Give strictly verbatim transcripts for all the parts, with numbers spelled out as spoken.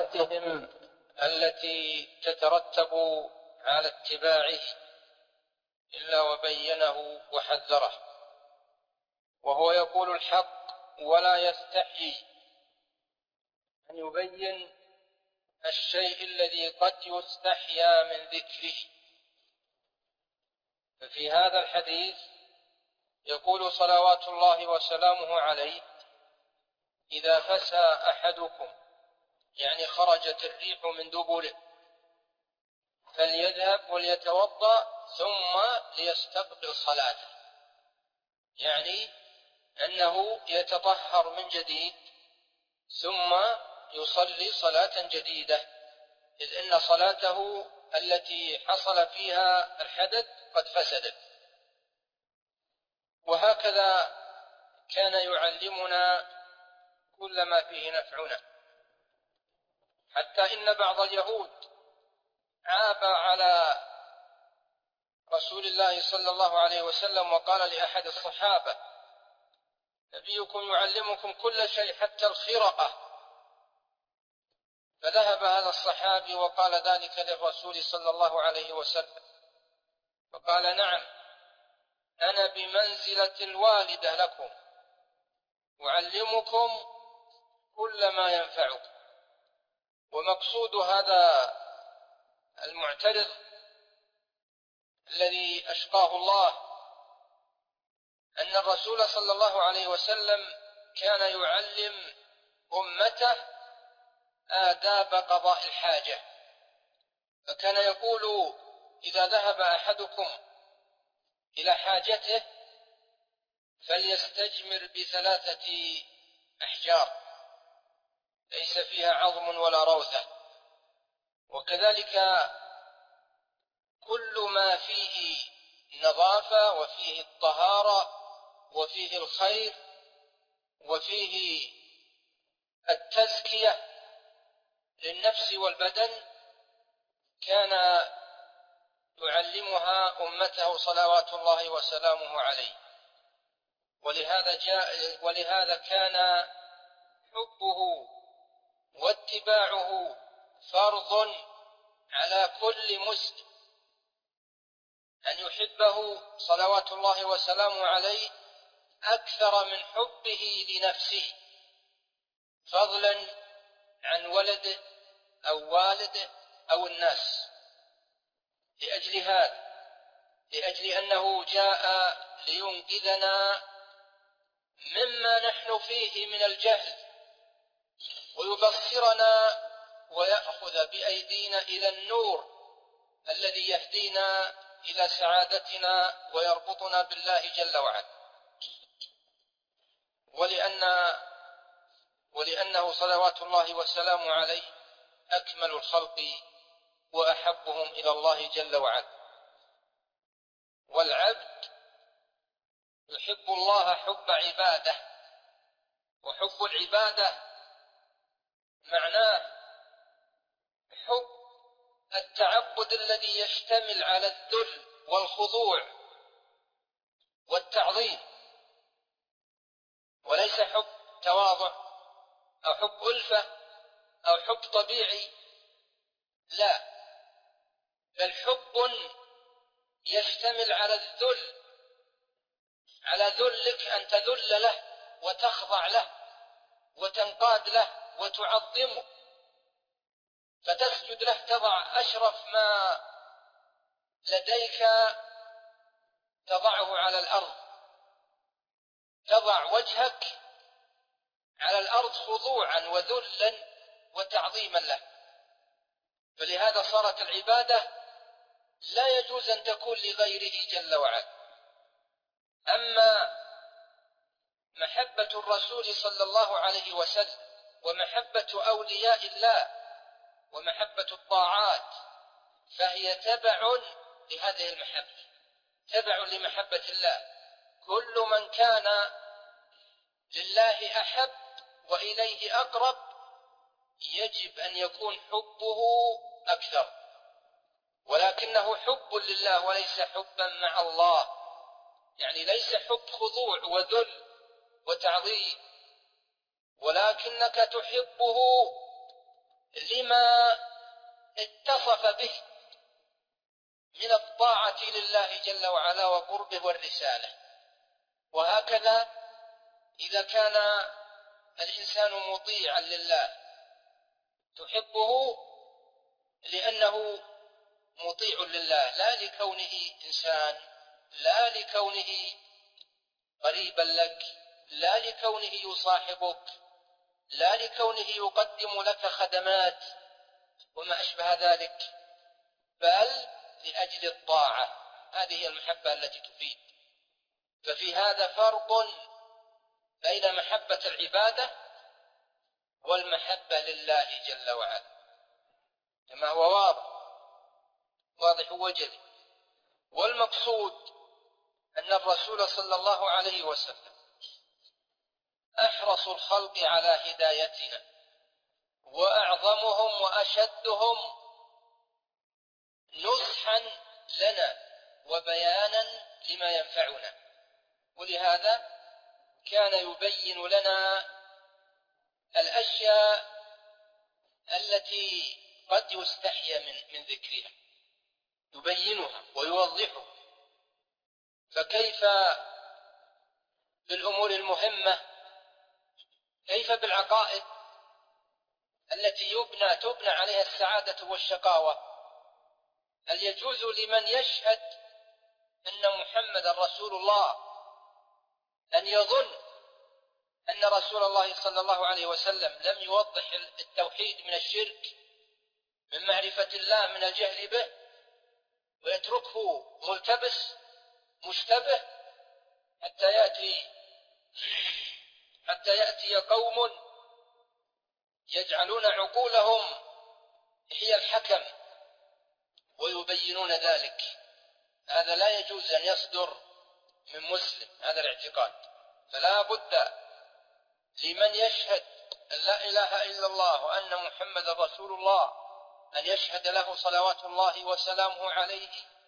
ومحبتهم التي تترتب على اتباعه إلا وبينه وحذره، وهو يقول الحق ولا يستحيي أن يبين الشيء الذي قد يستحيا من ذكره. ففي هذا الحديث يقول صلوات الله وسلامه عليه: إذا فسى أحدكم، يعني خرجت الريح من دبره، فليذهب وليتوضأ ثم ليستقبل صلاته، يعني أنه يتطهر من جديد ثم يصلي صلاة جديدة، إذ إن صلاته التي حصل فيها الحدث قد فسدت. وهكذا كان يعلمنا كل ما فيه نفعنا، حتى إن بعض اليهود عاب على رسول الله صلى الله عليه وسلم وقال لأحد الصحابة: نبيكم يعلمكم كل شيء حتى الخرقة. فذهب هذا الصحابي وقال ذلك للرسول صلى الله عليه وسلم، فقال: نعم، أنا بمنزلة الوالدة لكم، أعلمكم كل ما ينفعكم. ومقصود هذا المعترض الذي أشقاه الله أن الرسول صلى الله عليه وسلم كان يعلم أمته آداب قضاء الحاجة، فكان يقول: إذا ذهب أحدكم إلى حاجته فليستجمر بثلاثة أحجار ليس فيها عظم ولا روثة. وكذلك كل ما فيه نظافة وفيه الطهارة وفيه الخير وفيه التزكية للنفس والبدن كان يعلمها أمته صلوات الله وسلامه عليه. ولهذا جاء ولهذا كان حبه واتباعه فرض على كل مسلم، أن يحبه صلوات الله وسلامه عليه أكثر من حبه لنفسه، فضلا عن ولده أو والده أو الناس. لأجل هذا، لأجل أنه جاء لينقذنا مما نحن فيه من الجهل، ويبصرنا ويأخذ بأيدينا إلى النور الذي يهدينا إلى سعادتنا ويربطنا بالله جل وعلا. ولأن ولأنه صلوات الله وسلامه عليه أكمل الخلق وأحبهم إلى الله جل وعلا. والعبد يحب الله حب عباده، وحب العبادة معناه حب التعبد الذي يشتمل على الذل والخضوع والتعظيم، وليس حب تواضع أو حب ألفة أو حب طبيعي، لا، بل حب يشتمل على الذل، على ذلك أن تذل له وتخضع له وتنقاد له وتعظمه، فتسجد له، تضع أشرف ما لديك تضعه على الأرض، تضع وجهك على الأرض خضوعا وذلا وتعظيما له. فلهذا صارت العبادة لا يجوز أن تكون لغيره جل وعلا. أما محبة الرسول صلى الله عليه وسلم ومحبة أولياء الله ومحبة الطاعات فهي تبع لهذه المحبة، تبع لمحبة الله. كل من كان لله أحب وإليه أقرب يجب أن يكون حبه أكثر، ولكنه حب لله وليس حبا مع الله، يعني ليس حب خضوع وذل وتعظيم، ولكنك تحبه بما اتصف به من الطاعة لله جل وعلا وقربه والرسالة. وهكذا إذا كان الإنسان مطيعا لله تحبه لأنه مطيع لله، لا لكونه إنسان، لا لكونه قريبا لك، لا لكونه يصاحبك، لا لكونه يقدم لك خدمات وما أشبه ذلك، بل لأجل الطاعة. هذه هي المحبة التي تفيد. ففي هذا فرق بين محبة العبادة والمحبة لله جل وعلا، كما هو واضح واضح وجلي. والمقصود أن الرسول صلى الله عليه وسلم أحرص الخلق على هدايتنا وأعظمهم وأشدهم نصحا لنا وبيانا لما ينفعنا، ولهذا كان يبين لنا الأشياء التي قد يستحيا من, من ذكرها، يبينها ويوضحها. فكيف بالأمور المهمة، كيف بالعقائد التي يبنى تبنى عليها السعادة والشقاوة؟ هل يجوز لمن يشهد أن محمد رسول الله أن يظن أن رسول الله صلى الله عليه وسلم لم يوضح التوحيد من الشرك، من معرفة الله من الجهل به، ويتركه ملتبس مشتبه حتى يأتي حتى يأتي قوم يجعلون عقولهم هي الحكم ويبينون ذلك؟ هذا لا يجوز أن يصدر من مسلم، هذا الاعتقاد. فلا بد لمن يشهد أن لا إله إلا الله وأن محمد رسول الله أن يشهد له صلوات الله وسلامه عليه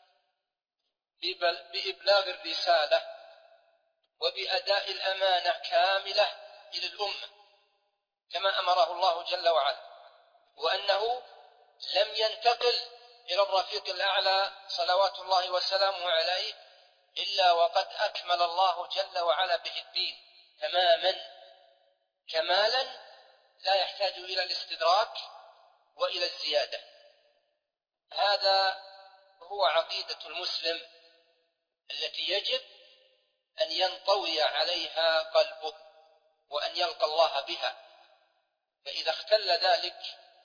بإبلاغ الرسالة وبأداء الأمانة كاملة إلى الأمة كما أمره الله جل وعلا، وأنه لم ينتقل إلى الرفيق الأعلى صلوات الله وسلامه عليه إلا وقد أكمل الله جل وعلا به الدين تماما كمالا لا يحتاج إلى الاستدراك وإلى الزيادة. هذا هو عقيدة المسلم التي يجب أن ينطوي عليها قلبه وأن يلقى الله بها. فإذا اختل ذلك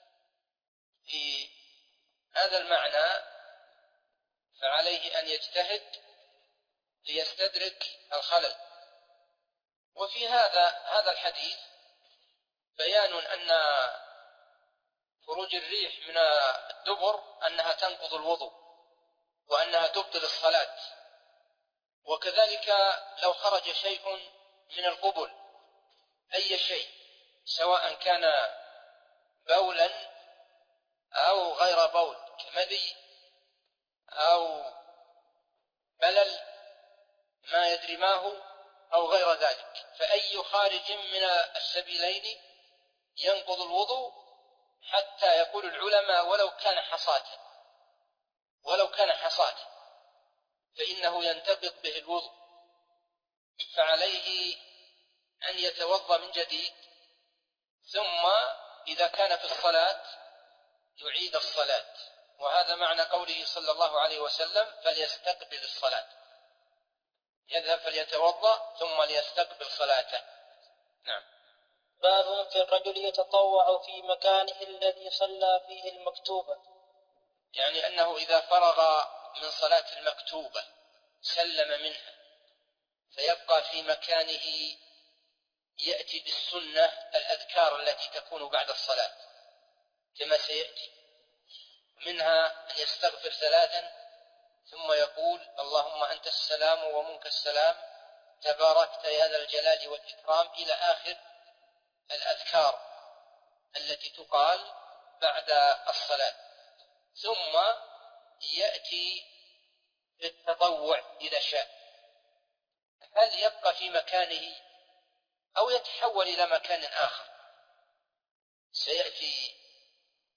في هذا المعنى فعليه أن يجتهد ليستدرك الخلل. وفي هذا هذا الحديث بيان أن خروج الريح من الدبر أنها تنقض الوضوء وأنها تبطل الصلاة، وكذلك لو خرج شيء من القبل أي شيء سواء كان بولا أو غير بول كمذي أو بلل ما يدري ما هو أو غير ذلك، فأي خارج من السبيلين ينقض الوضوء حتى يقول العلماء ولو كان حصاة ولو كان حصاة فإنه ينتقض به الوضوء، فعليه أن يتوضأ من جديد، ثم إذا كان في الصلاة يعيد الصلاة. وهذا معنى قوله صلى الله عليه وسلم فليستقبل الصلاة، يذهب فليتوضأ ثم ليستقبل صلاته. نعم. باب في الرجل يتطوع في مكانه الذي صلى فيه المكتوبة، يعني أنه إذا فرغ من صلاة المكتوبة سلم منها فيبقى في مكانه يأتي بالسنة الأذكار التي تكون بعد الصلاة كما سيأتي، منها أن يستغفر ثلاثا ثم يقول اللهم أنت السلام ومنك السلام تباركت يا ذا الجلال والإكرام إلى آخر الأذكار التي تقال بعد الصلاة. ثم يأتي بالتطوع إذا شاء، هل يبقى في مكانه أو يتحول إلى مكان آخر؟ سيأتي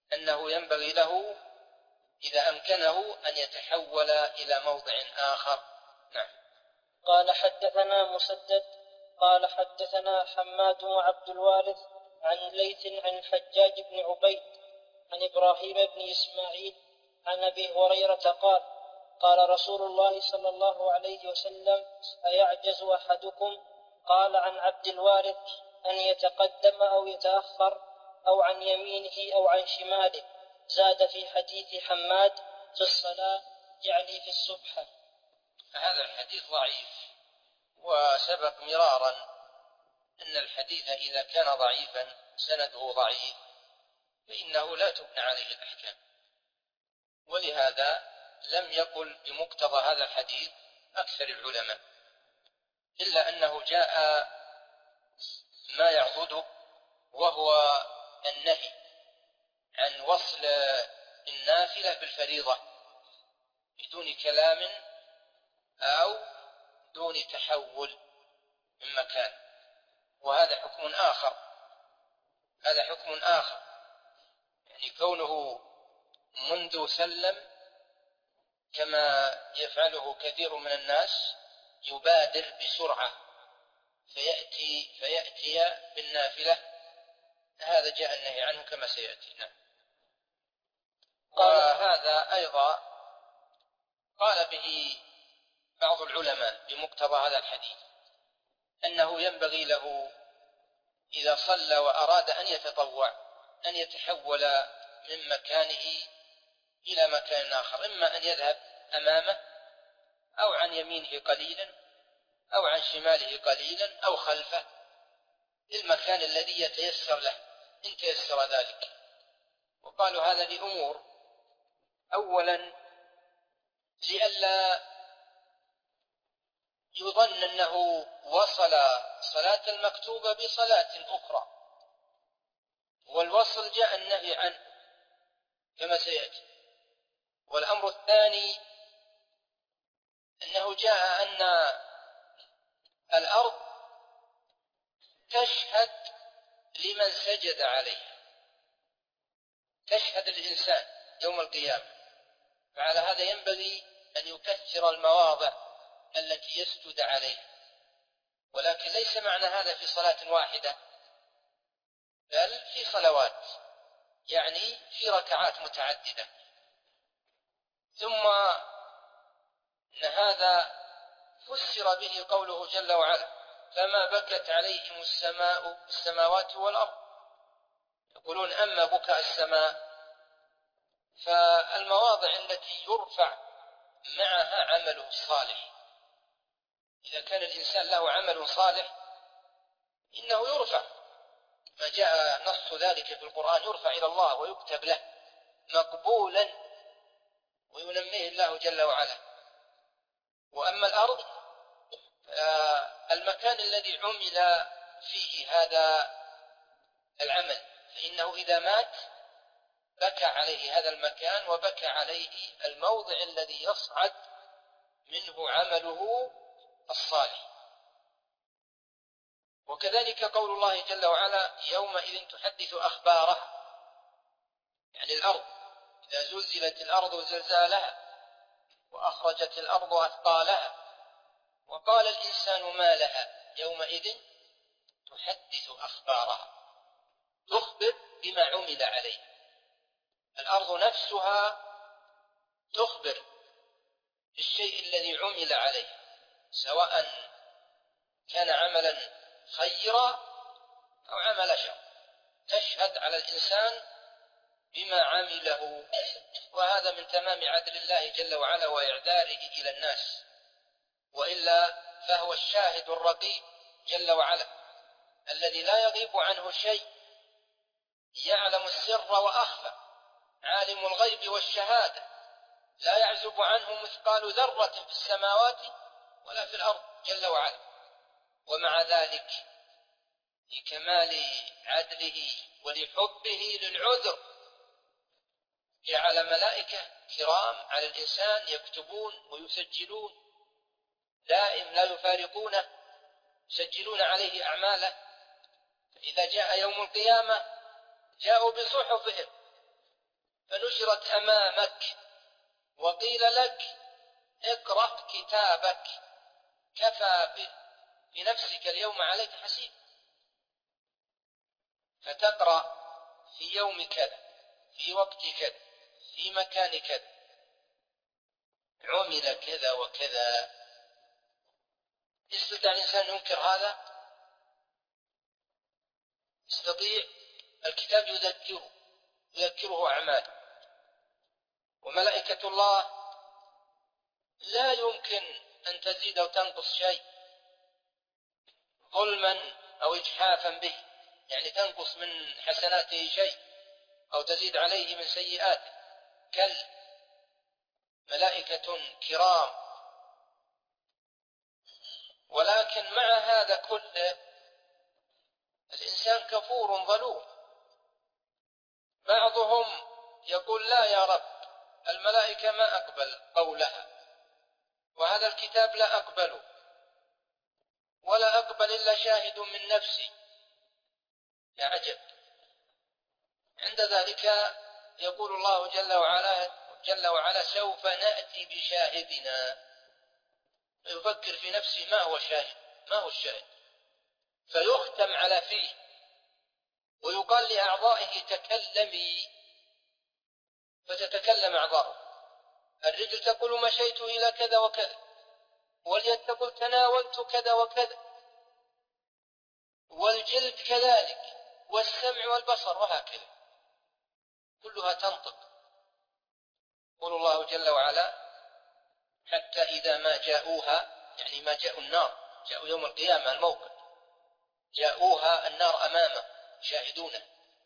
أنه ينبغي له إذا أمكنه أن يتحول إلى موضع آخر. نعم. قال حدثنا مسدد قال حدثنا حماد وعبد الوارث عن ليث عن الحجاج بن عبيد عن إبراهيم بن إسماعيل عن أبي هريرة قال قال رسول الله صلى الله عليه وسلم أيعجز أحدكم قال عن عبد الوارث أن يتقدم أو يتأخر أو عن يمينه أو عن شماله. زاد في حديث حماد في الصلاة يعني في السبحة. هذا الحديث ضعيف، وسبق مرارا أن الحديث إذا كان ضعيفا سنده ضعيف فإنه لا تبنى عليه الأحكام، ولهذا لم يقل بمقتضى هذا الحديث أكثر العلماء، إلا أنه جاء ما يعضده وهو النهي عن وصل النافلة بالفريضة بدون كلام أو دون تحول من مكان، وهذا حكم آخر. هذا حكم آخر يعني كونه منذ سلم كما يفعله كثير من الناس يبادر بسرعة فيأتي, فيأتي بالنافلة، هذا جاء النهي عنه كما سيأتي. نعم. وهذا أيضا قال به بعض العلماء بمقتضى هذا الحديث أنه ينبغي له إذا صلى وأراد أن يتطوع أن يتحول من مكانه إلى مكان آخر، إما أن يذهب أمامه أو عن يمينه قليلا أو عن شماله قليلا أو خلفه المكان الذي يتيسر له إن تيسر ذلك. وقالوا هذا لأمور: أولا لئلا يظن أنه وصل صلاة المكتوبة بصلاة أخرى، والوصل جاء النهي عنه كما سيأتي. والأمر الثاني أنه جاء أن الأرض تشهد لمن سجد عليها، تشهد الإنسان يوم القيامة، فعلى هذا ينبغي أن يكثر المواضع التي يسجد عليها، ولكن ليس معنى هذا في صلاة واحدة، بل في صلوات، يعني في ركعات متعددة. ثم أن هذا فسر به قوله جل وعلا: فما بكت عليهم السماء السماوات والأرض. يقولون أما بكاء السماء فالمواضع التي يرفع معها عمله الصالح، إذا كان الإنسان له عمل صالح إنه يرفع، ما جاء نص ذلك في القرآن: يرفع إلى الله ويكتب له مقبولا وينميه الله جل وعلا. وأما الأرض المكان الذي عمل فيه هذا العمل فإنه إذا مات بكى عليه هذا المكان وبكى عليه الموضع الذي يصعد منه عمله الصالح. وكذلك قول الله جل وعلا: يومئذ تحدث أخبارها، يعني الأرض إذا زلزلت الأرض زلزالها وأخرجت الأرض أثقالها وقال الإنسان ما لها يومئذ تحدث أخبارها، تخبر بما عمل عليه. الأرض نفسها تخبر بالشيء الذي عمل عليه، سواء كان عملا خيرا أو عمل شر، تشهد على الإنسان بما عمله. وهذا من تمام عدل الله جل وعلا وإعذاره إلى الناس، وإلا فهو الشاهد الرقيب جل وعلا الذي لا يغيب عنه شيء، يعلم السر وأخفى، عالم الغيب والشهادة، لا يعزب عنه مثقال ذرة في السماوات ولا في الأرض جل وعلا. ومع ذلك لكمال عدله ولحبه للعذر جعل ملائكة كرام على الإنسان يكتبون ويسجلون، دائم لا يفارقونه، يسجلون عليه أعماله. فإذا جاء يوم القيامة جاءوا بصحفهم فنشرت أمامك وقيل لك اقرأ كتابك كفى بنفسك اليوم عليك حسيب، فتقرأ في يوم كذا في وقت كذا في مكان كذا عمل كذا وكذا. يستطيع الإنسان ينكر هذا؟ يستطيع. الكتاب يذكره يذكره أعماله، وملائكة الله لا يمكن أن تزيد أو تنقص شيء ظلما أو إجحافا به، يعني تنقص من حسناته شيء أو تزيد عليه من سيئاته، كلا، ملائكة كرام. ولكن مع هذا كله الإنسان كفور ظلوم. بعضهم يقول لا يا رب، الملائكة ما أقبل قولها، وهذا الكتاب لا أقبله، ولا أقبل إلا شاهد من نفسي. يا عجب. عند ذلك يقول الله جل وعلا جل وعلا سوف نأتي بشاهدنا. يفكر في نفسه ما هو شاهد، ما هو الشاهد، فيختم على فيه ويقال لأعضائه تكلمي، فتتكلم أعضاؤه. الرجل تقول مشيت إلى كذا وكذا، واليد تقول تناولت كذا وكذا، والجلد كذلك، والسمع والبصر، وهكذا كلها تنطق. يقول الله جل وعلا حتى إذا ما جاءوها، يعني ما جاءوا النار، جاءوا يوم القيامة الموقف، جاءوها النار أمامه شاهدونه،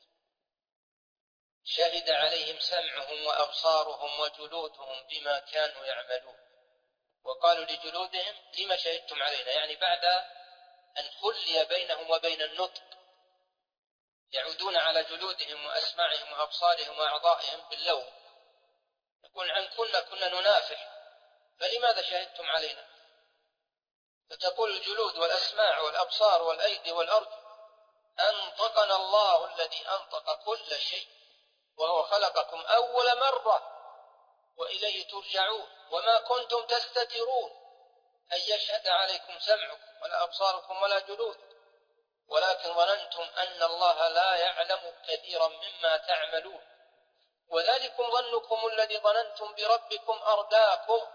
شهد عليهم سمعهم وأبصارهم وجلودهم بما كانوا يعملون، وقالوا لجلودهم لما شهدتم علينا، يعني بعد أن خلي بينهم وبين النطق يعودون على جلودهم وأسماعهم وأبصارهم وأعضائهم باللوم، يقول عن كنا كنا ننافح فلماذا شهدتم علينا؟ فتقول الجلود والأسماع والأبصار والأيدي والأرجل أنطقنا الله الذي أنطق كل شيء وهو خلقكم أول مرة وإليه ترجعون، وما كنتم تستترون أن يشهد عليكم سمعكم ولا أبصاركم ولا جلودكم، ولكن ظننتم أن الله لا يعلم كثيرا مما تعملون، وذلكم ظنكم الذي ظننتم بربكم أرداكم.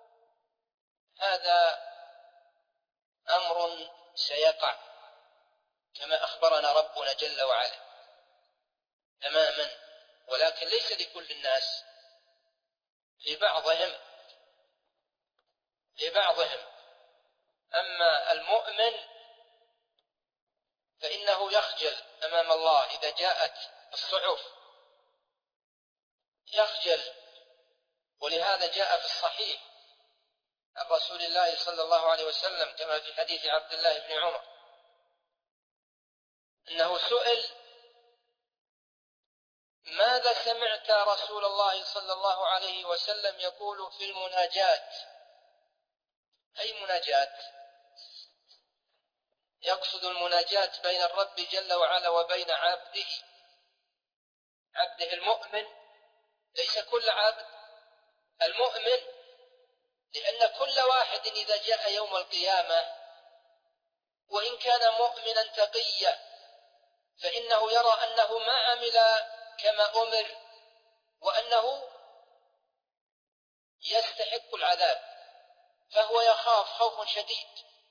هذا أمر سيقع كما أخبرنا ربنا جل وعلا تماما، ولكن ليس لكل الناس، لبعضهم لبعضهم أما المؤمن فإنه يخجل أمام الله إذا جاءت الصحف، يخجل. ولهذا جاء في الصحيح عن رسول الله صلى الله عليه وسلم كما في حديث عبد الله بن عمر أنه سئل ماذا سمعت رسول الله صلى الله عليه وسلم يقول في المناجاة؟ أي مناجاة؟ يقصد المناجاة بين الرب جل وعلا وبين عبده، عبده المؤمن، ليس كل عبد، المؤمن، لأن كل واحد إذا جاء يوم القيامة وإن كان مؤمنا تقيا فإنه يرى أنه ما عمل كما أمر وأنه يستحق العذاب، فهو يخاف خوف شديد.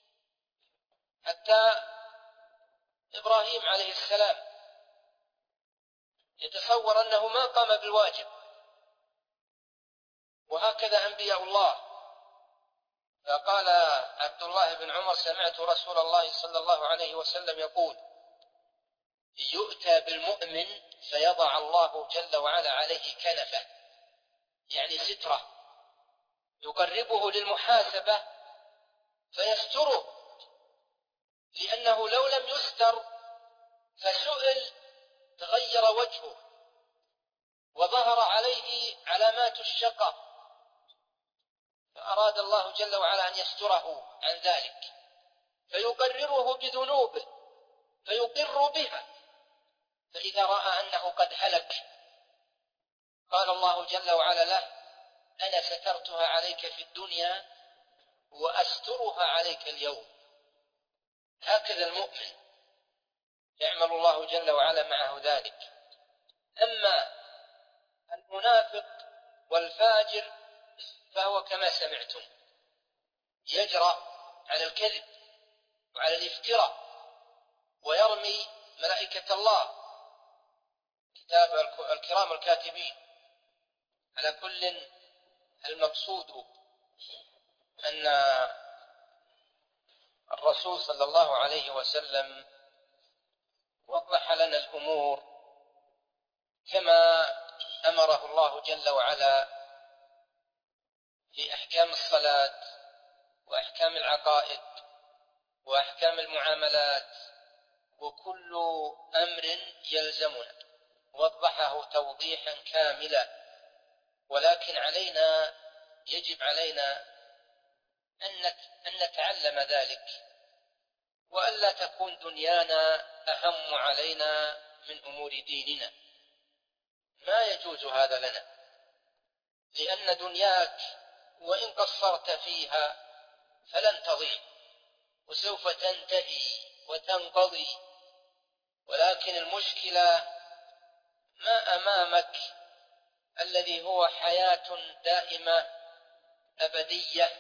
حتى إبراهيم عليه السلام يتصور أنه ما قام بالواجب، وهكذا أنبياء الله. فقال عبد الله بن عمر سمعت رسول الله صلى الله عليه وسلم يقول يؤتى بالمؤمن فيضع الله جل وعلا عليه كنفه، يعني سترة، يقربه للمحاسبة فيستره، لأنه لو لم يستر فسئل تغير وجهه وظهر عليه علامات الشقاء، فأراد الله جل وعلا أن يستره عن ذلك فيقرره بذنوبه فيقر بها، فإذا رأى أنه قد هلك قال الله جل وعلا له: أنا سترتها عليك في الدنيا وأسترها عليك اليوم. هكذا المؤمن يعمل الله جل وعلا معه ذلك. أما المنافق والفاجر فهو كما سمعتم، يجرأ على الكذب وعلى الافتراء ويرمي ملائكة الله كتاب الكرام الكاتبين. على كل، المقصود أن الرسول صلى الله عليه وسلم وضح لنا الأمور كما أمره الله جل وعلا في أحكام الصلاة وأحكام العقائد وأحكام المعاملات، وكل أمر يلزمنا وضحه توضيحا كاملا. ولكن علينا، يجب علينا أن نتعلم ذلك، وألا تكون دنيانا أهم علينا من أمور ديننا. ما يجوز هذا لنا، لأن دنياك وإن قصرت فيها فلن تضيع وسوف تنتهي وتنقضي. ولكن المشكلة ما أمامك الذي هو حياة دائمة أبدية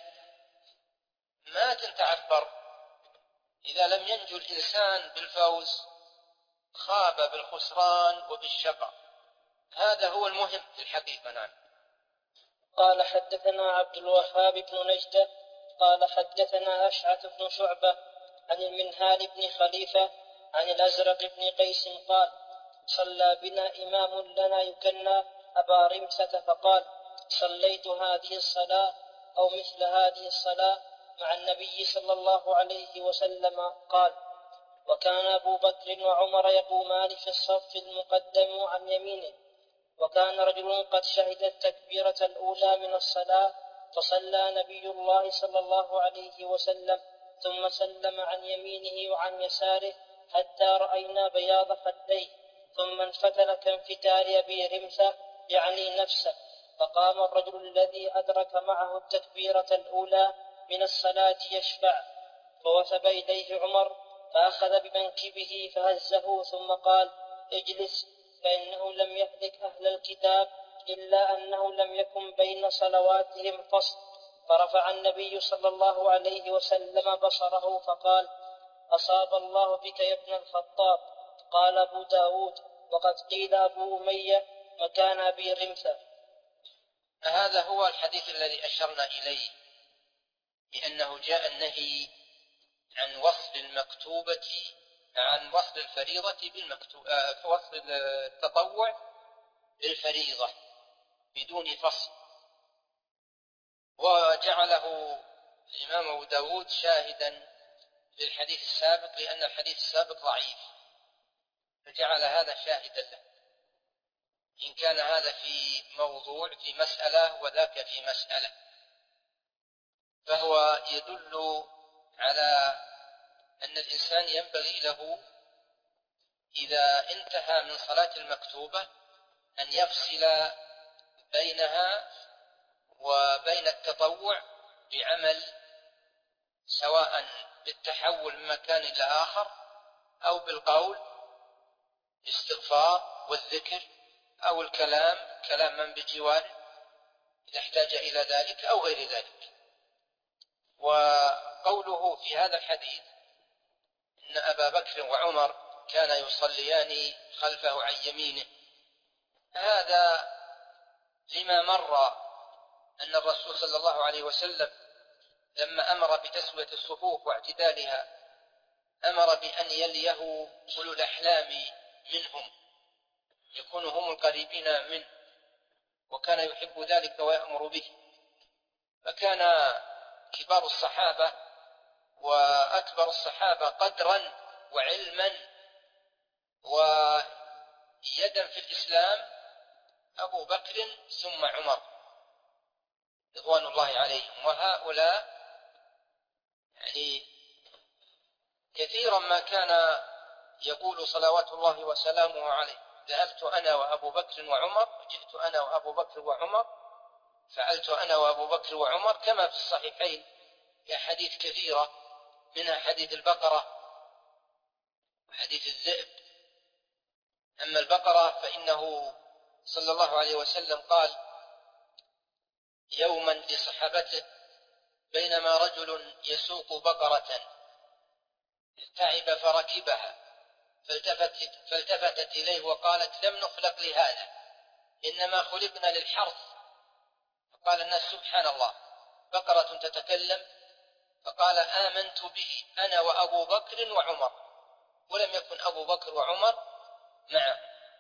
ما تتعبر. إذا لم ينجو الإنسان بالفوز خاب بالخسران وبالشقاء. هذا هو المهم في الحقيقة. نعم. قال حدثنا عبد الوهاب بن نجدة قال حدثنا أشعث بن شعبة عن المنهال بن خليفة عن الأزرق بن قيس قال: صلى بنا إمام لنا يكنى أبا رمسة فقال: صليت هذه الصلاة أو مثل هذه الصلاة مع النبي صلى الله عليه وسلم. قال: وكان أبو بكر وعمر يقومان في الصف المقدم عن يمينه، وكان رجل قد شهد التكبيرة الأولى من الصلاة فصلى نبي الله صلى الله عليه وسلم ثم سلم عن يمينه وعن يساره حتى رأينا بياض خديه، ثم انفتل كانفتال أبي رمثة يعني نفسه، فقام الرجل الذي أدرك معه التكبيرة الأولى من الصلاة يشفع، فوثب إليه عمر فأخذ بمنكبه فهزه ثم قال: اجلس، فإنه لم يهلك أهل الكتاب إلا أنه لم يكن بين صلواتهم فصل. فرفع النبي صلى الله عليه وسلم بصره فقال: أصاب الله بك يا ابن الخطاب. قال أبو داود: وقد قيل أبو أمية مكان أبي رمثة. هذا هو الحديث الذي أشرنا إليه، لأنه جاء النهي عن وصل المكتوبة عن وصل الفريضة بالمكتوبة، وصل التطوع بالفريضة بدون فصل. وجعله الإمام أبو داود شاهدا للحديث السابق، لأن الحديث السابق ضعيف، فجعل هذا شاهدا له، إن كان هذا في موضوع في مسألة وذاك في مسألة، فهو يدل على أن الإنسان ينبغي له إذا انتهى من صلاة المكتوبة أن يفصل بينها وبين التطوع بعمل، سواء بالتحول من مكان إلى آخر أو بالقول الاستغفار والذكر أو الكلام كلام من بجواره إذا احتاج إلى ذلك أو غير ذلك. وقوله في هذا الحديث إن أبا بكر وعمر كان يصليان خلفه عن يمينه، هذا لما مر أن الرسول صلى الله عليه وسلم لما أمر بتسوية الصفوف واعتدالها أمر بأن يليه أولو الأحلام منهم، يكونوا هم القريبين منه، وكان يحب ذلك ويأمر به. فكان كبار الصحابة وأكبر الصحابة قدرا وعلما ويدا في الإسلام أبو بكر ثم عمر رضوان الله عليهم. وهؤلاء يعني كثيرا ما كان يقول صلوات الله وسلامه عليه: ذهبت أنا وأبو بكر وعمر وجئت أنا وأبو بكر وعمر، فعلت أنا وأبو بكر وعمر، كما في الصحيحين في أحاديث كثيرة، منها حديث البقرة وحديث الذئب. أما البقرة فإنه صلى الله عليه وسلم قال يوما لصحابته بينما رجل يسوق بقرة تعب فركبها، فالتفت فالتفتت إليه وقالت لم نخلق لهذا، إنما خلقنا للحرث. فقال الناس سبحان الله، بقرة تتكلم؟ فقال آمنت به أنا وأبو بكر وعمر، ولم يكن أبو بكر وعمر معه.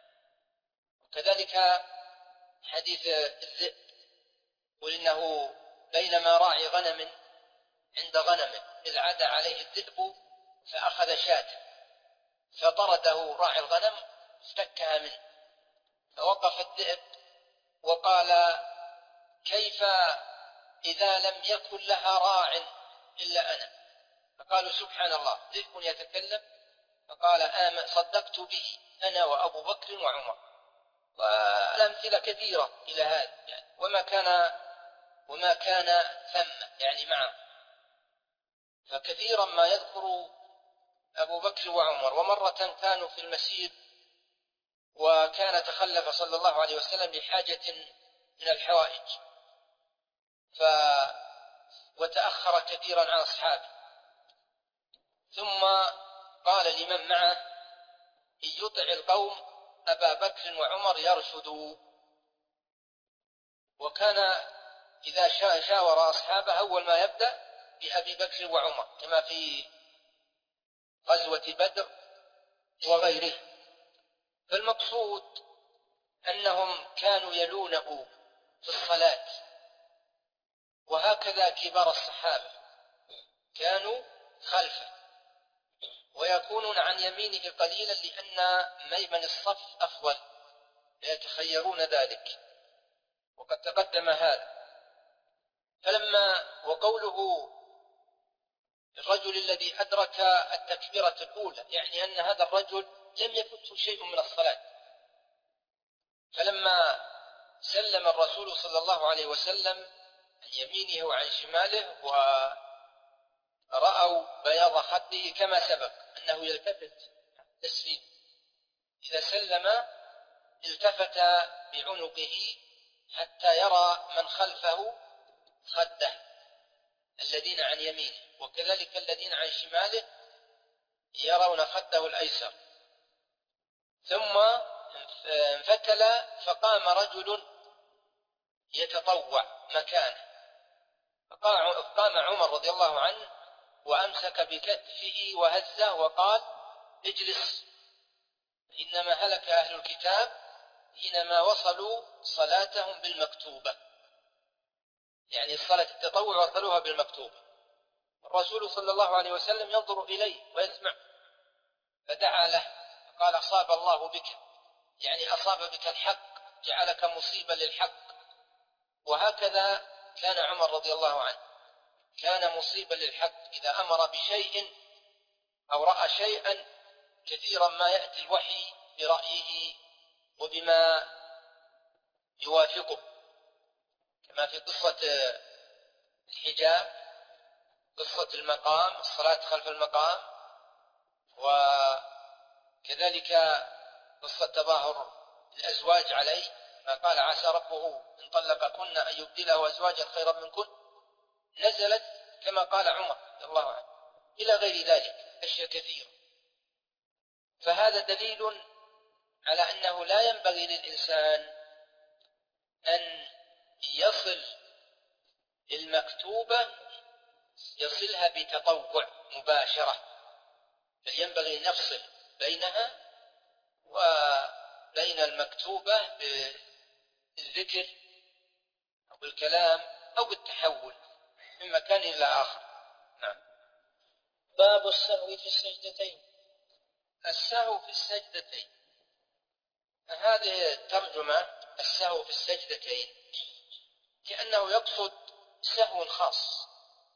وكذلك حديث الذئب، قل إنه بينما راعي غنم عند غنمه إذ عاد عليه الذئب فأخذ شاة فطرده راعي الغنم افتكها منه، فوقف الذئب وقال كيف إذا لم يكن لها راع إلا أنا؟ فقالوا سبحان الله، ذئب يتكلم؟ فقال آمن صدقت به أنا وأبو بكر وعمر. والأمثلة كثيرة إلى هذا يعني، وما كان وما كان ثم يعني معه. فكثيرا ما يذكر أبو بكر وعمر. ومرة كانوا في المسير وكان تخلف صلى الله عليه وسلم لحاجة من الحوائج ف... وتأخر كثيرا عن أصحابه، ثم قال لمن معه إن يطع القوم أبا بكر وعمر يرشدوا. وكان إذا شاور أصحابه أول ما يبدأ بأبي بكر وعمر، كما في غزوة بدر وغيره. فالمقصود أنهم كانوا يلونه في الصلاة، وهكذا كبار الصحابة كانوا خلفه ويكونون عن يمينه قليلا، لأن ميمن الصف أفضل، يتخيرون ذلك، وقد تقدم هذا. فلما وقوله الرجل الذي أدرك التكبيرة الأولى، يعني أن هذا الرجل لم يفته شيء من الصلاة. فلما سلم الرسول صلى الله عليه وسلم عن يمينه وعن شماله ورأوا بياض خده كما سبق أنه يلتفت تسليم، إذا سلم التفت بعنقه حتى يرى من خلفه خده الذين عن يمينه، وكذلك الذين عن شماله يرون خده الأيسر. ثم انفتل فقام رجل يتطوع مكانه، فقام عمر رضي الله عنه وأمسك بكتفه وهزه وقال اجلس، إنما هلك أهل الكتاب حينما وصلوا صلاتهم بالمكتوبة، يعني الصلاة التطوع وصلوها بالمكتوبة. الرسول صلى الله عليه وسلم ينظر إليه ويسمع، فدعا له فقال أصاب الله بك، يعني أصاب بك الحق، جعلك مصيبا للحق. وهكذا كان عمر رضي الله عنه، كان مصيبا للحق، إذا أمر بشيء أو رأى شيئا كثيرا ما يأتي الوحي برأيه وبما يوافقه، كما في قصة الحجاب، قصة المقام، الصلاة خلف المقام، وكذلك قصة تظاهر الأزواج عليه، ما قال عسى ربه إن طلقكن أن يبدله أزواجا خيرا منكن، نزلت كما قال عمر رضي الله عنه، إلى غير ذلك أشياء كثيرة. فهذا دليل على أنه لا ينبغي للإنسان أن يصل المكتوبة يصلها بتطوع مباشرة، بل ينبغي أن يفصل بينها وبين المكتوبة بالذكر أو بالكلام أو بالتحول من مكان إلى آخر. نعم. باب السهو في السجدتين. السهو في السجدتين، هذه الترجمة السهو في السجدتين كأنه يقصد سهو خاص،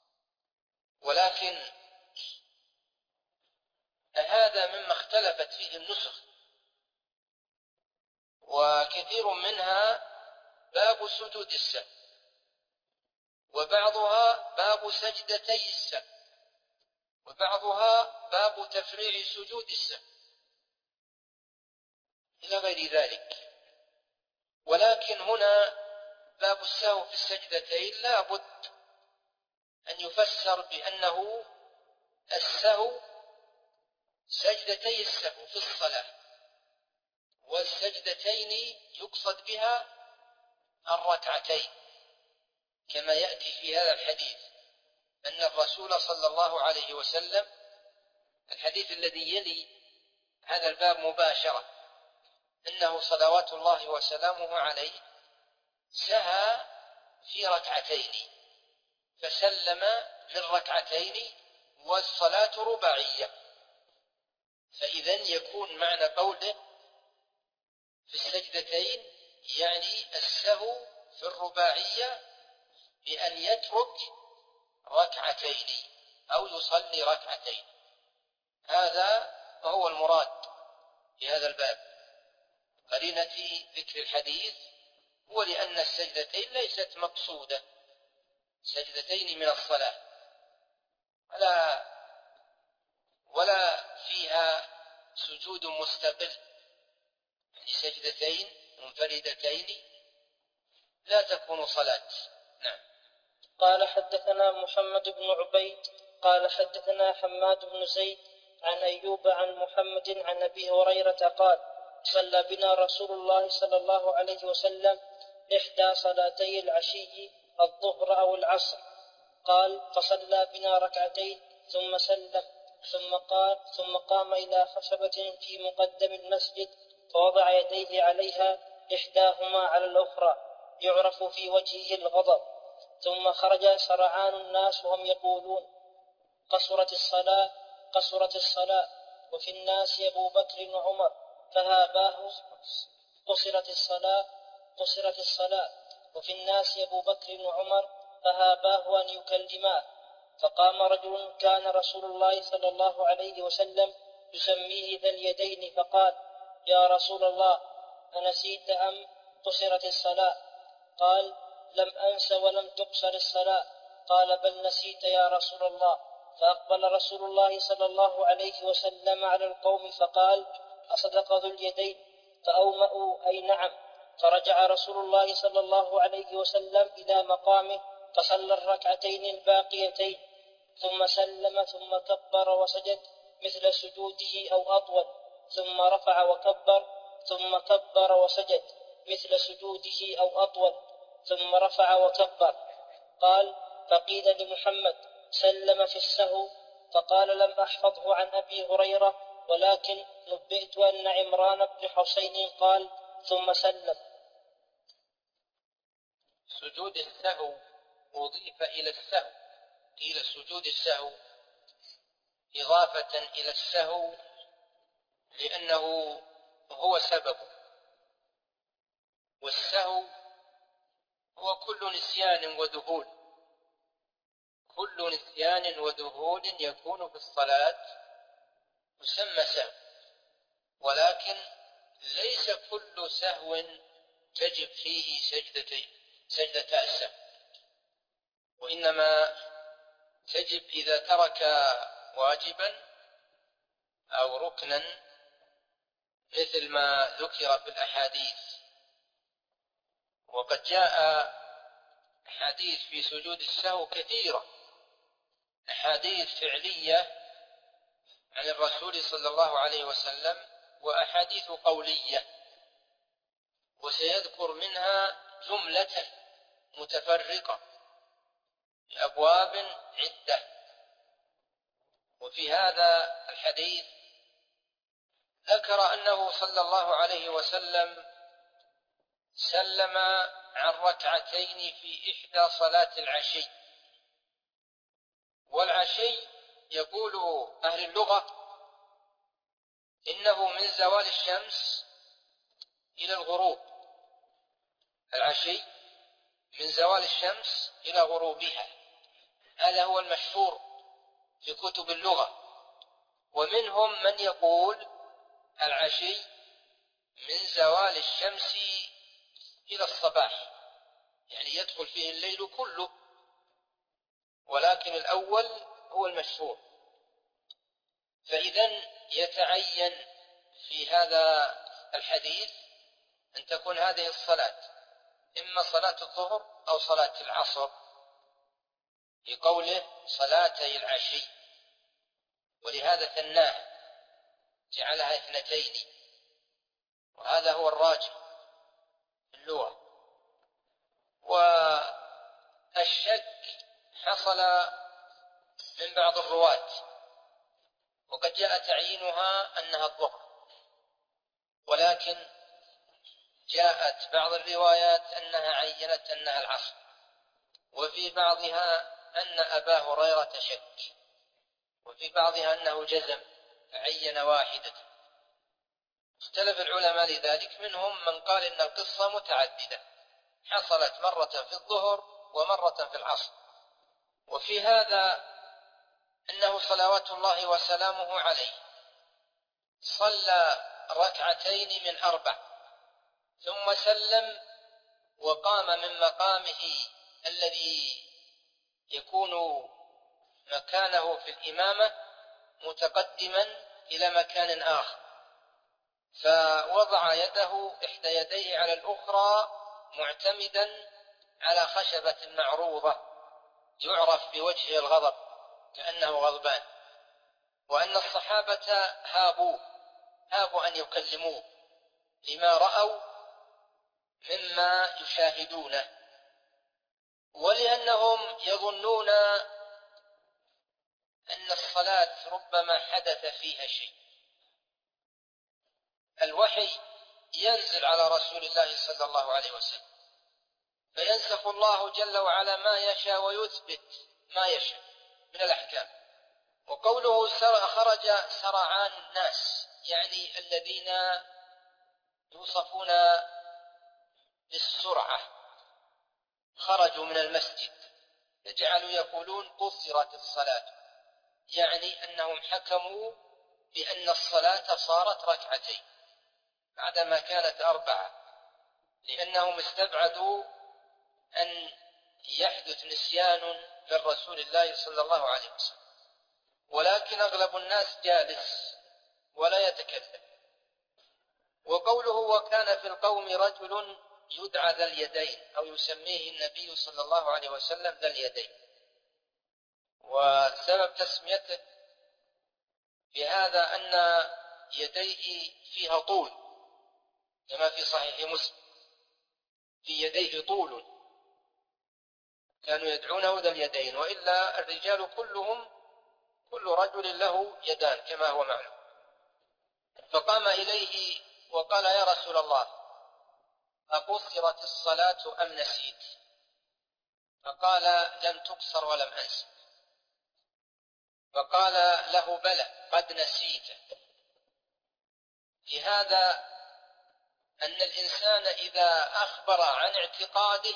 ولكن هذا مما اختلفت فيه النسخ، وكثير منها باب سجود السهو، وبعضها باب سجدتي السهو، وبعضها باب تفريع سجود السهو إلى غير ذلك. ولكن هنا باب السهو في السجدتين لا بد أن يفسر بأنه السهو سجدتي السهو في الصلاة، والسجدتين يقصد بها الركعتين، كما يأتي في هذا الحديث أن الرسول صلى الله عليه وسلم، الحديث الذي يلي هذا الباب مباشرة، أنه صلوات الله وسلامه عليه سهى في ركعتين فسلم من ركعتين والصلاة رباعية. فإذن يكون معنى قوله في السجدتين يعني السهو في الرباعية بأن يترك ركعتين أو يصلي ركعتين. هذا هو المراد في هذا الباب. قرينة ذكر الحديث هو لأن السجدتين ليست مقصودة، سجدتين من الصلاة، ولا ولا فيها سجود مستقل، يعني سجدتين منفردتين لا تكون صلاة. نعم. قال حدثنا محمد بن عبيد قال حدثنا حماد بن زيد عن أيوب عن محمد عن أبي هريرة قال صلى بنا رسول الله صلى الله عليه وسلم إحدى صلاتي العشي الظهر أو العصر، قال فصلى بنا ركعتين ثم سلم، ثم قال ثم قام إلى خشبة في مقدم المسجد فوضع يديه عليها إحداهما على الأخرى يعرف في وجهه الغضب، ثم خرج سرعان الناس وهم يقولون قصرت الصلاة قصرت الصلاة، وفي الناس أبو بكر وعمر فهاباه قصرت الصلاة قصرت الصلاة وفي الناس أبو بكر وعمر فهاباه أن يكلماه، فقام رجل كان رسول الله صلى الله عليه وسلم يسميه ذا اليدين فقال يا رسول الله أنسيت أم قصرت الصلاة؟ قال لم أنس ولم تقصر الصلاة. قال بل نسيت يا رسول الله. فأقبل رسول الله صلى الله عليه وسلم على القوم فقال أصدق ذو اليدين؟ فأومأوا أي نعم. فرجع رسول الله صلى الله عليه وسلم إلى مقامه فصلى الركعتين الباقيتين ثم سلم ثم كبر وسجد مثل سجوده أو أطول، ثم رفع وكبر ثم كبر وسجد مثل سجوده أو أطول، ثم رفع وكبر. قال فقيل لمحمد سلم في السهو؟ فقال لم أحفظه عن أبي هريرة، ولكن نبئت أن عمران بن حسين قال ثم سلم. سجود السهو أضيف إلى السهو، قيل سجود السهو إضافة إلى السهو لأنه هو سبب، والسهو هو كل نسيان وذهول، كل نسيان وذهول يكون في الصلاة يسمى سهو، ولكن ليس كل سهو تجب فيه سجدتين سجدتا السهو، وإنما تجب إذا ترك واجبا أو ركنا مثل ما ذكر في الأحاديث. وقد جاء أحاديث في سجود السهو كثيرة، أحاديث فعلية عن الرسول صلى الله عليه وسلم وأحاديث قولية، وسيذكر منها جملة متفرقة بأبواب عدة. وفي هذا الحديث ذكر أنه صلى الله عليه وسلم سلم عن ركعتين في إحدى صلاة العشي. والعشي يقول أهل اللغة إنه من زوال الشمس إلى الغروب، العشي من زوال الشمس إلى غروبها، هذا هو المشهور في كتب اللغة. ومنهم من يقول العشي من زوال الشمس إلى الصباح، يعني يدخل فيه الليل كله، ولكن الأول هو المشهور. فإذن يتعين في هذا الحديث أن تكون هذه الصلاة إما صلاة الظهر أو صلاة العصر، في قوله صلاتي العشي، ولهذا ثناها جعلها اثنتين، وهذا هو الراجح في اللغة. والشك حصل من بعض الرواة، وقد جاء تعيينها أنها الظهر، ولكن جاءت بعض الروايات أنها عينت أنها العصر، وفي بعضها أن أبا هريرة شك، وفي بعضها أنه جزم عين واحدة. اختلف العلماء لذلك، منهم من قال إن القصة متعددة، حصلت مرة في الظهر ومرة في العصر. وفي هذا أنه صلوات الله وسلامه عليه صلى ركعتين من أربع ثم سلم، وقام من مقامه الذي يكون مكانه في الإمامة متقدما إلى مكان آخر، فوضع يده إحدى يديه على الأخرى معتمدا على خشبة معروضة يعرف بوجه الغضب كأنه غضبان، وأن الصحابة هابوا هابوا أن يكلموه لما رأوا مما يشاهدونه، ولأنهم يظنون أن الصلاة ربما حدث فيها شيء. الوحي ينزل على رسول الله صلى الله عليه وسلم، فينسخ الله جل وعلا ما يشاء ويثبت ما يشاء من الأحكام. وقوله خرج سرعان الناس، يعني الذين يوصفون بالسرعة خرجوا من المسجد، فجعلوا يقولون قصرت الصلاة، يعني أنهم حكموا بأن الصلاة صارت ركعتين بعدما كانت أربعة، لأنهم استبعدوا أن يحدث نسيان للرسول الله صلى الله عليه وسلم. ولكن أغلب الناس جالس ولا يتكلم. وقوله وكان في القوم رجل يدعى ذا اليدين، أو يسميه النبي صلى الله عليه وسلم ذا اليدين، وسبب تسميته بهذا أن يديه فيها طول، كما في صحيح مسلم في يديه طول، كانوا يدعونه ذا اليدين، وإلا الرجال كلهم كل رجل له يدان كما هو معلوم. فقام إليه وقال يا رسول الله أقصرت الصلاة أم نسيت؟ فقال لم تقصر ولم أنس. فقال له بلى قد نسيت. في هذا أن الإنسان إذا أخبر عن اعتقاده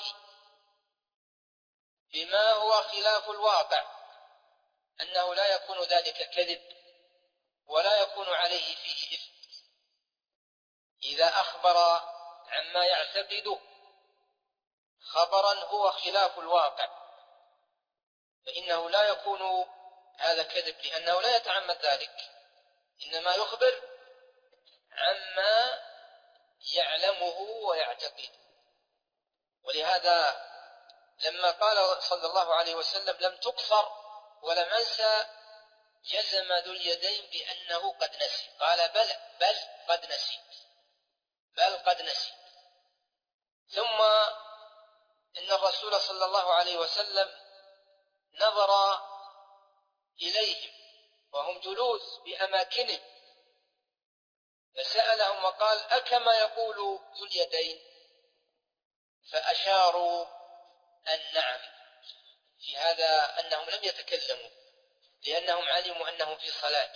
بما هو خلاف الواقع أنه لا يكون ذلك كذب ولا يكون عليه فيه إثم. إذا أخبر عما يعتقده خبرا هو خلاف الواقع فإنه لا يكون هذا كذب، لأنه لا يتعمد ذلك، إنما يخبر عما يعلمه ويعتقده. ولهذا لما قال صلى الله عليه وسلم لم تقصر ولم أنسى جزم ذو اليدين بأنه قد نسي، قال بل بل قد نسيت بل قد نسيت. ثم إن الرسول صلى الله عليه وسلم نظر إليهم وهم جلوس بأماكنهم فسألهم وقال أكما يقول ذو اليدين؟ فأشاروا أن نعم، في هذا أنهم لم يتكلموا لأنهم علموا أنهم في صلاة،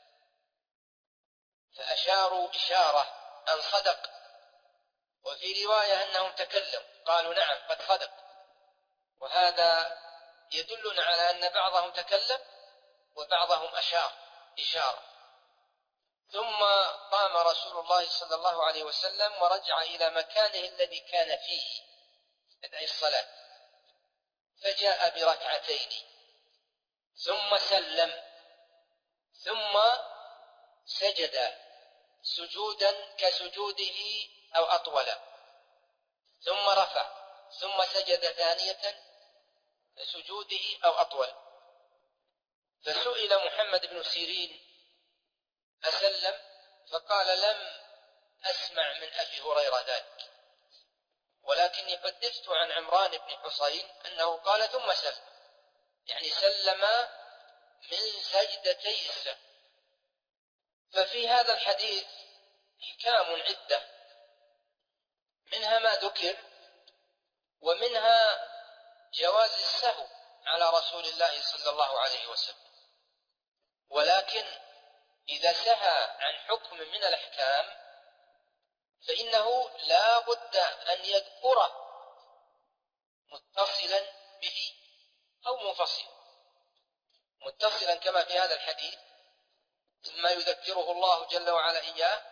فأشاروا إشارة أن صدق. وفي رواية أنهم تكلموا قالوا نعم قد صدق، وهذا يدلنا على أن بعضهم تكلم وبعضهم أشار إشارة. ثم قام رسول الله صلى الله عليه وسلم ورجع إلى مكانه الذي كان فيه يدعي الصلاة، فجاء بركعتين ثم سلم ثم سجد سجودا كسجوده أو أطول، ثم رفع ثم سجد ثانية كسجوده أو أطول. فسئل محمد بن سيرين أسلم؟ فقال لم أسمع من أبي هريرة ذلك، ولكني حدثت عن عمران بن حصين أنه قال ثم سلم، يعني سلم من سجدتي السهو. ففي هذا الحديث أحكام عدة، منها ما ذكر، ومنها جواز السهو على رسول الله صلى الله عليه وسلم. ولكن إذا سهى عن حكم من الأحكام فإنه لا بد أن يذكره متصلا به أو منفصلا. متصلا كما في هذا الحديث إما يذكره الله جل وعلا إياه،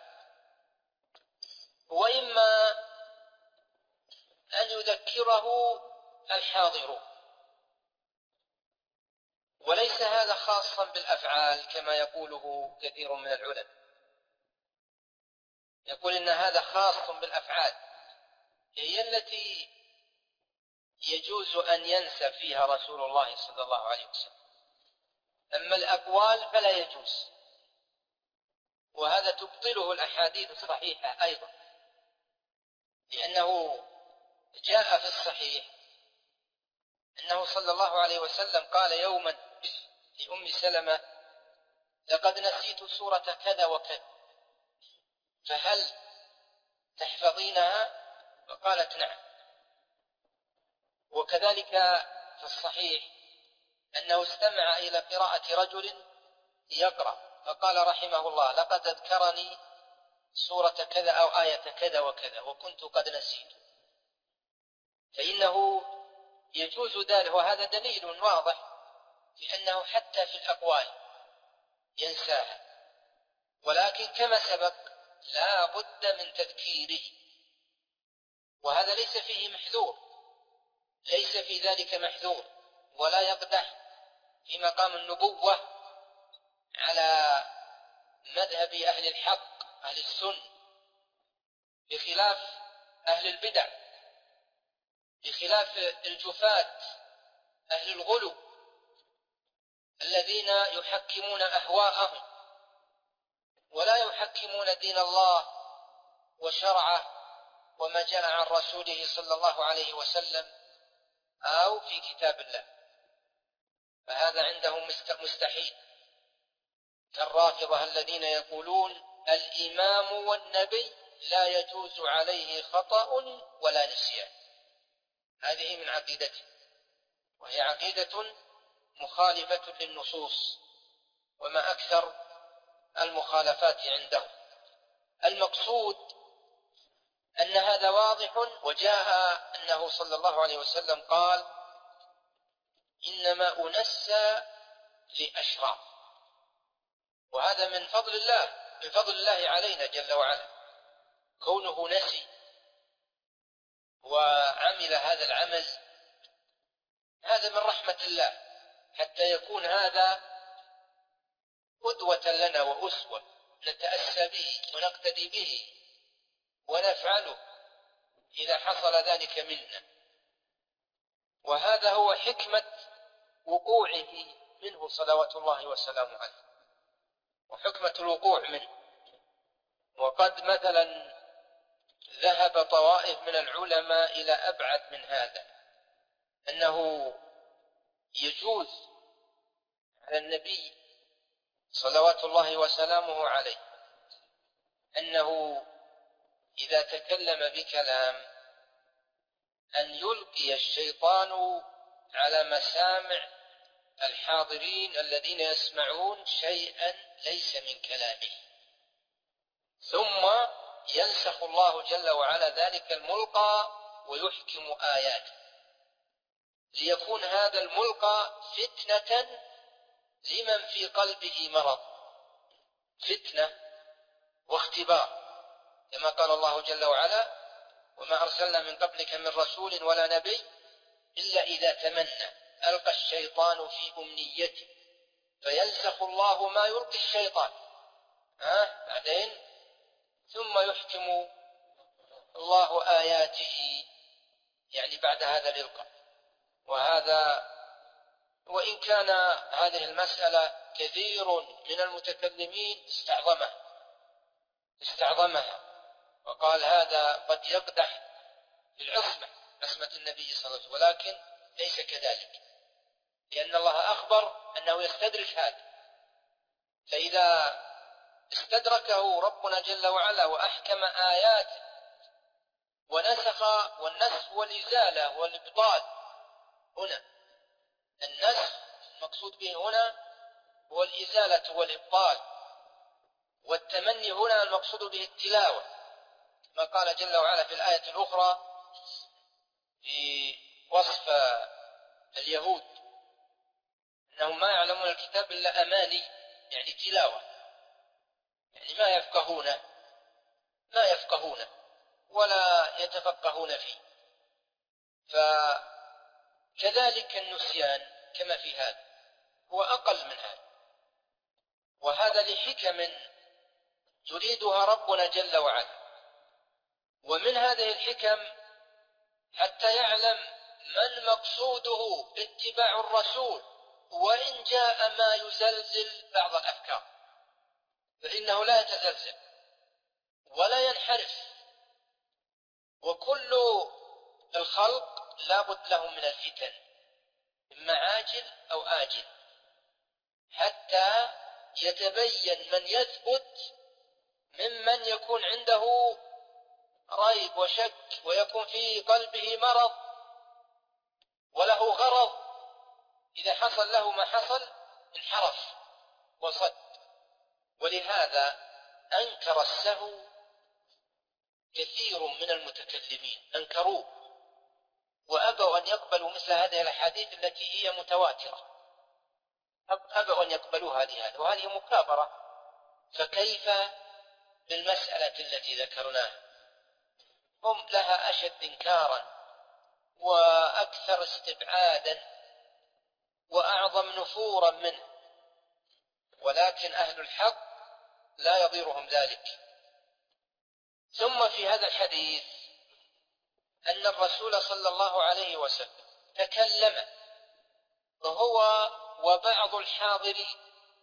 وإما أن يذكره الحاضر. وليس هذا خاصا بالأفعال كما يقوله كثير من العلماء، يقول إن هذا خاص بالأفعال، هي التي يجوز أن ينسى فيها رسول الله صلى الله عليه وسلم، أما الأقوال فلا يجوز. وهذا تبطله الأحاديث الصحيحة أيضا، لأنه جاء في الصحيح أنه صلى الله عليه وسلم قال يوما لأم سلمة: لقد نسيت سورة كذا وكذا، فهل تحفظينها؟ فقالت نعم. وكذلك في الصحيح أنه استمع إلى قراءة رجل يقرأ فقال رحمه الله: لقد أذكرني سورة كذا أو آية كذا وكذا وكنت قد نسيت. فإنه يجوز ذلك، وهذا دليل واضح لأنه حتى في الأقوال ينساها، ولكن كما سبق لا بد من تذكيره، وهذا ليس فيه محذور، ليس في ذلك محذور، ولا يقدح في مقام النبوة على مذهب أهل الحق أهل السنة، بخلاف أهل البدع، بخلاف الجفاة أهل الغلو الذين يحكمون أهواءهم ولا يحكمون دين الله وشرعه وما جاء عن رسوله صلى الله عليه وسلم أو في كتاب الله، فهذا عندهم مستحيل. كالرافضة الذين يقولون الإمام والنبي لا يجوز عليه خطأ ولا نسيان، هذه من عقيدته، وهي عقيدة مخالفة للنصوص، وما أكثر المخالفات عندهم. المقصود أن هذا واضح، وجاء أنه صلى الله عليه وسلم قال: إنما أنسى لأشراف. وهذا من فضل الله، من فضل الله علينا جل وعلا، كونه نسي وعمل هذا العمل، هذا من رحمة الله، حتى يكون هذا قدوة لنا وأسوة نتأسى به ونقتدي به ونفعله إذا حصل ذلك منا. وهذا هو حكمة وقوعه منه صلوات الله وسلامه عليه، وحكمة الوقوع منه. وقد مثلا ذهب طوائف من العلماء إلى أبعد من هذا، أنه يجوز على النبي صلوات الله وسلامه عليه أنه إذا تكلم بكلام أن يلقي الشيطان على مسامع الحاضرين الذين يسمعون شيئا ليس من كلامه، ثم ينسخ الله جل وعلا ذلك الملقى ويحكم آياته، ليكون هذا الملقى فتنة لمن في قلبه مرض، فتنة واختبار، كما قال الله جل وعلا: وما أرسلنا من قبلك من رسول ولا نبي إلا إذا تمنى ألقى الشيطان في أمنيته فينسخ الله ما يلقي الشيطان. ها بعدين ثم يحكم الله آياته، يعني بعد هذا الإلقاء. وهذا وإن كان هذه المسألة كثير من المتكلمين استعظمها استعظمها وقال هذا قد يقدح في العصمة، عصمة النبي صلى الله عليه وسلم، ولكن ليس كذلك، لأن الله أخبر أنه يستدرك هذا. فإذا استدركه ربنا جل وعلا وأحكم آياته ونسخ، والنسخ والإزالة والإبطال هنا، النسخ المقصود به هنا هو الإزالة والإبطال، والتمني هنا المقصود به التلاوة، ما قال جل وعلا في الآية الأخرى في وصف اليهود أنهم ما يعلمون الكتاب إلا أماني، يعني تلاوة، يعني ما يفقهون ما يفقهون ولا يتفقهون فيه. فكذلك النسيان كما في هذا هو أقل من هذا، وهذا لحكم يريدها ربنا جل وعلا. ومن هذه الحكم حتى يعلم من مقصوده اتباع الرسول، وإن جاء ما يزلزل بعض الأفكار فإنه لا يتزلزل ولا ينحرف، وكل الخلق لا بد لهم من الفتن إما عاجل أو آجل، حتى يتبين من يثبت ممن يكون عنده ريب وشك ويكون في قلبه مرض وله غرض، إذا حصل له ما حصل انحرف وصد. ولهذا أنكر السهو كثير من المتكلمين، أنكروه وأبوا أن يقبلوا مثل هذه الأحاديث التي هي متواترة، أبوا أن يقبلوها لهذا، وهذه مكابرة. فكيف بالمسألة التي ذكرناها؟ هم لها أشد إنكارا وأكثر استبعادا وأعظم نفورا منه، ولكن أهل الحق لا يضيرهم ذلك. ثم في هذا الحديث أن الرسول صلى الله عليه وسلم تكلم هو وبعض الحاضرين،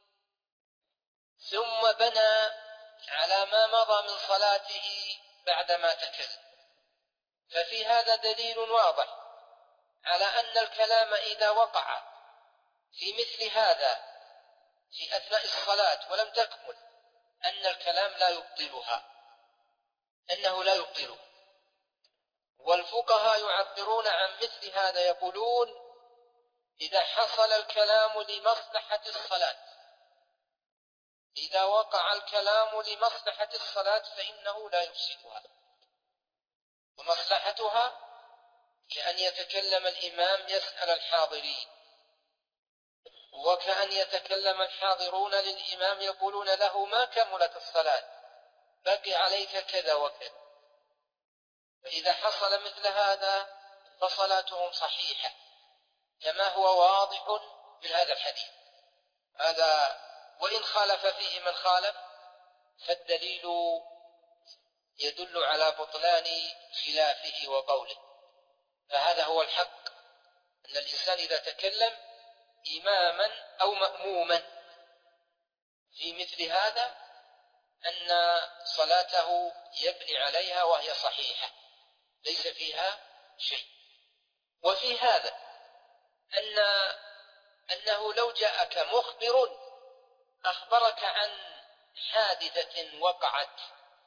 ثم بنى على ما مضى من صلاته بعدما تكلم. ففي هذا دليل واضح على أن الكلام إذا وقع في مثل هذا في أثناء الصلاة ولم تكمل أن الكلام لا يبطلها، أنه لا يبطله. والفقهاء يعبرون عن مثل هذا يقولون إذا حصل الكلام لمصلحة الصلاة، إذا وقع الكلام لمصلحة الصلاة فإنه لا يفسدها. ومصلحتها كأن يتكلم الإمام يسأل الحاضرين، وكأن يتكلم الحاضرون للإمام يقولون له ما كملت الصلاة بقي عليك كذا وكذا. فإذا حصل مثل هذا فصلاتهم صحيحة كما هو واضح من هذا الحديث هذا. وإن خالف فيه من خالف فالدليل يدل على بطلان خلافه وقوله. فهذا هو الحق، أن الإنسان إذا تكلم إماما أو مأموما في مثل هذا أن صلاته يبني عليها وهي صحيحة ليس فيها شيء. وفي هذا أن أنه لو جاءك مخبر أخبرك عن حادثة وقعت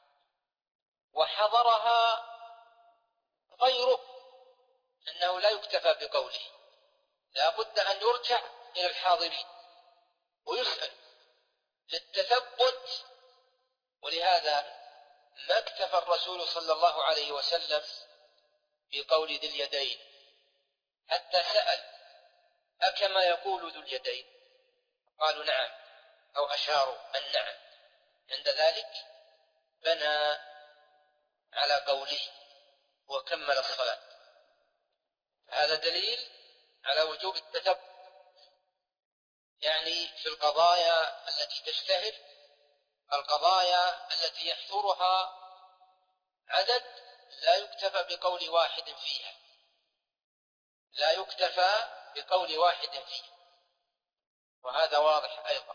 وحضرها غيره، أنه لا يكتفى بقوله، لا بد أن يرجع إلى الحاضرين ويسأل للتثبت. ولهذا ما اكتفى الرسول صلى الله عليه وسلم بقول ذي اليدين حتى سأل أكما يقول ذو اليدين؟ قالوا نعم، أو أشاروا أن نعم. عند ذلك بنى على قوله وكمل الصلاة. هذا دليل على وجوب التتبع، يعني في القضايا التي تشتهر، القضايا التي يحضرها عدد، لا يكتفى بقول واحد فيها، لا يكتفى بقول واحد فيها، وهذا واضح أيضا.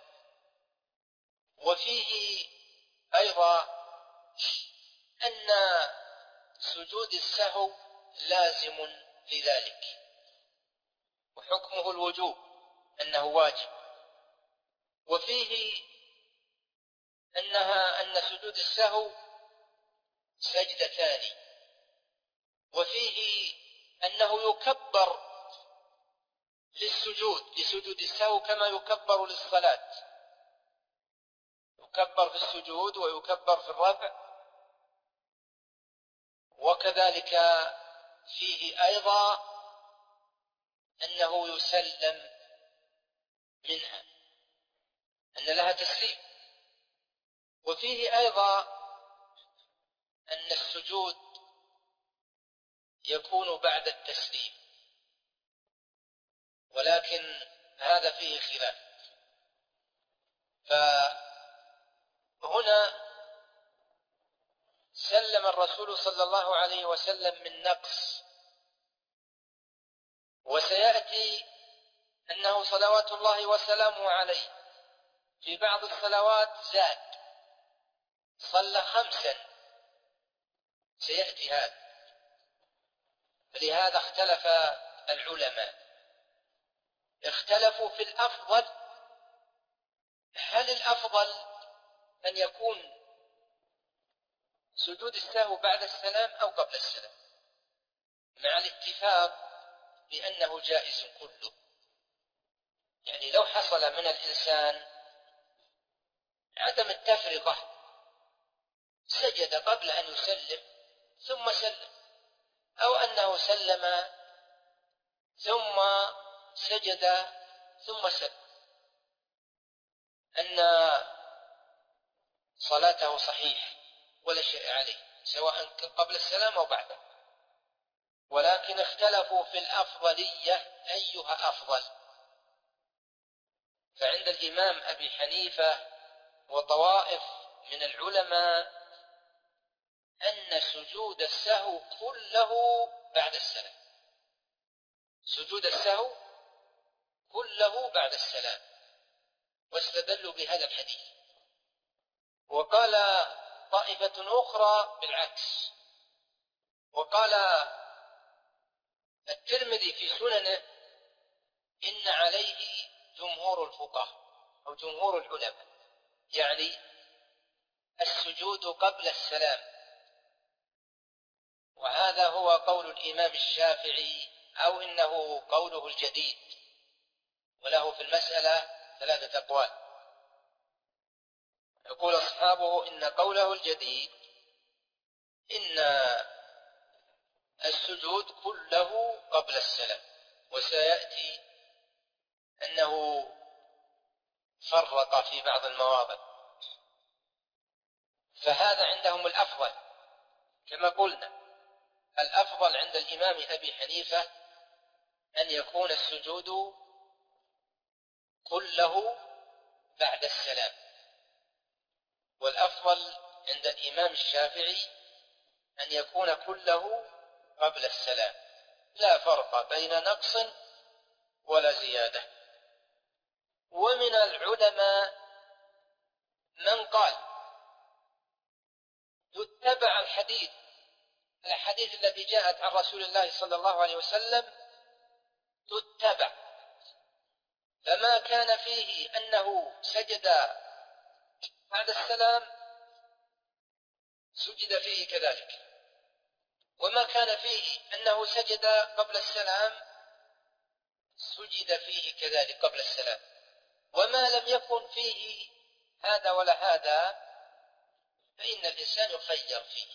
وفيه أيضا أن سجود السهو لازم لذلك، وحكمه الوجوب أنه واجب. وفيه أنها أن سجود السهو سجدتان. وفيه أنه يكبر للسجود لسجود السهو كما يكبر للصلاة، يكبر في السجود ويكبر في الرفع. وكذلك فيه أيضا أنه يسلم منها، أن لها تسليم. وفيه أيضا أن السجود يكون بعد التسليم، ولكن هذا فيه خلاف. فهنا سلم الرسول صلى الله عليه وسلم من نقص، وسيأتي أنه صلوات الله وسلامه عليه في بعض الصلوات زاد، صلى خمسا، سيأتي هذا. لهذا اختلف العلماء، اختلفوا في الأفضل، هل الأفضل أن يكون سجود السهو بعد السلام أو قبل السلام، مع الاتفاق بأنه جائز كله. يعني لو حصل من الإنسان عدم التفرقة، سجد قبل أن يسلم ثم سلم، أو أنه سلم ثم سجد ثم سلم، أن صلاته صحيح ولا شيء عليه، سواء قبل السلام أو بعده. ولكن اختلفوا في الأفضلية أيها أفضل. فعند الإمام أبي حنيفة وطوائف من العلماء أن سجود السهو كله بعد السلام، سجود السهو كله بعد السلام، واستدلوا بهذا الحديث. وقال طائفة أخرى بالعكس، وقال الترمذي في سننه إن عليه جمهور الفقهاء أو جمهور العلماء، يعني السجود قبل السلام. وهذا هو قول الإمام الشافعي، أو إنه قوله الجديد، وله في المسألة ثلاثة أقوال. يقول أصحابه إن قوله الجديد إن السجود كله قبل السلام، وسيأتي أنه فرق في بعض المواضع. فهذا عندهم الأفضل، كما قلنا الأفضل عند الإمام أبي حنيفة أن يكون السجود كله بعد السلام، والأفضل عند الإمام الشافعي أن يكون كله قبل السلام، لا فرق بين نقص ولا زيادة. ومن العلماء من قال يتبع الحديث الحديث التي جاءت عن رسول الله صلى الله عليه وسلم، تتبع، فما كان فيه أنه سجد بعد السلام سجد فيه كذلك، وما كان فيه أنه سجد قبل السلام سجد فيه كذلك قبل السلام. وما لم يكن فيه هذا ولا هذا فإن الإنسان يخير فيه.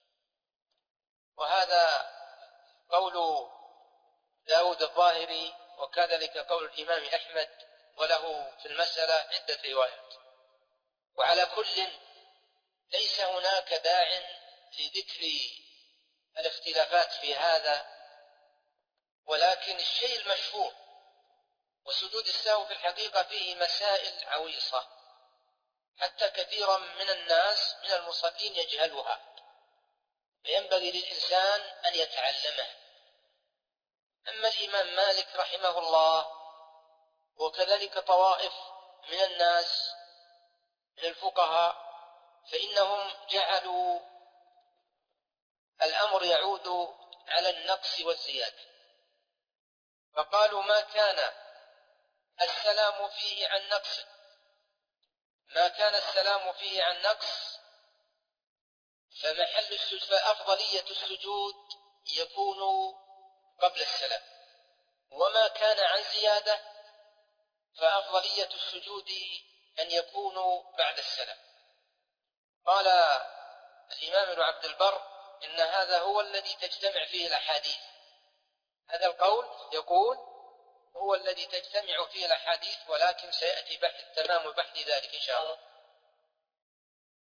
وهذا قول داود الظاهري، وكذلك قول الإمام أحمد، وله في المسألة عدة روايات. وعلى كل ليس هناك داع لذكر الاختلافات في هذا، ولكن الشيء المشهور وسجود السهو في الحقيقة فيه مسائل عويصة حتى كثيرا من الناس من المصلين يجهلها، فينبغي للإنسان أن يتعلمه. أما الإمام مالك رحمه الله وكذلك طوائف من الناس من الفقهاء فإنهم جعلوا الأمر يعود على النقص والزيادة، فقالوا ما كان السلام فيه عن نقص ما كان السلام فيه عن نقص فمحل السجود فأفضلية السجود يكون قبل السلام، وما كان عن زيادة فأفضلية السجود أن يكون بعد السلام. قال الإمام ابن عبد البر إن هذا هو الذي تجتمع فيه الأحاديث، هذا القول يقول هو الذي تجتمع فيه الأحاديث، ولكن سيأتي بحث تمام بحث ذلك إن شاء الله.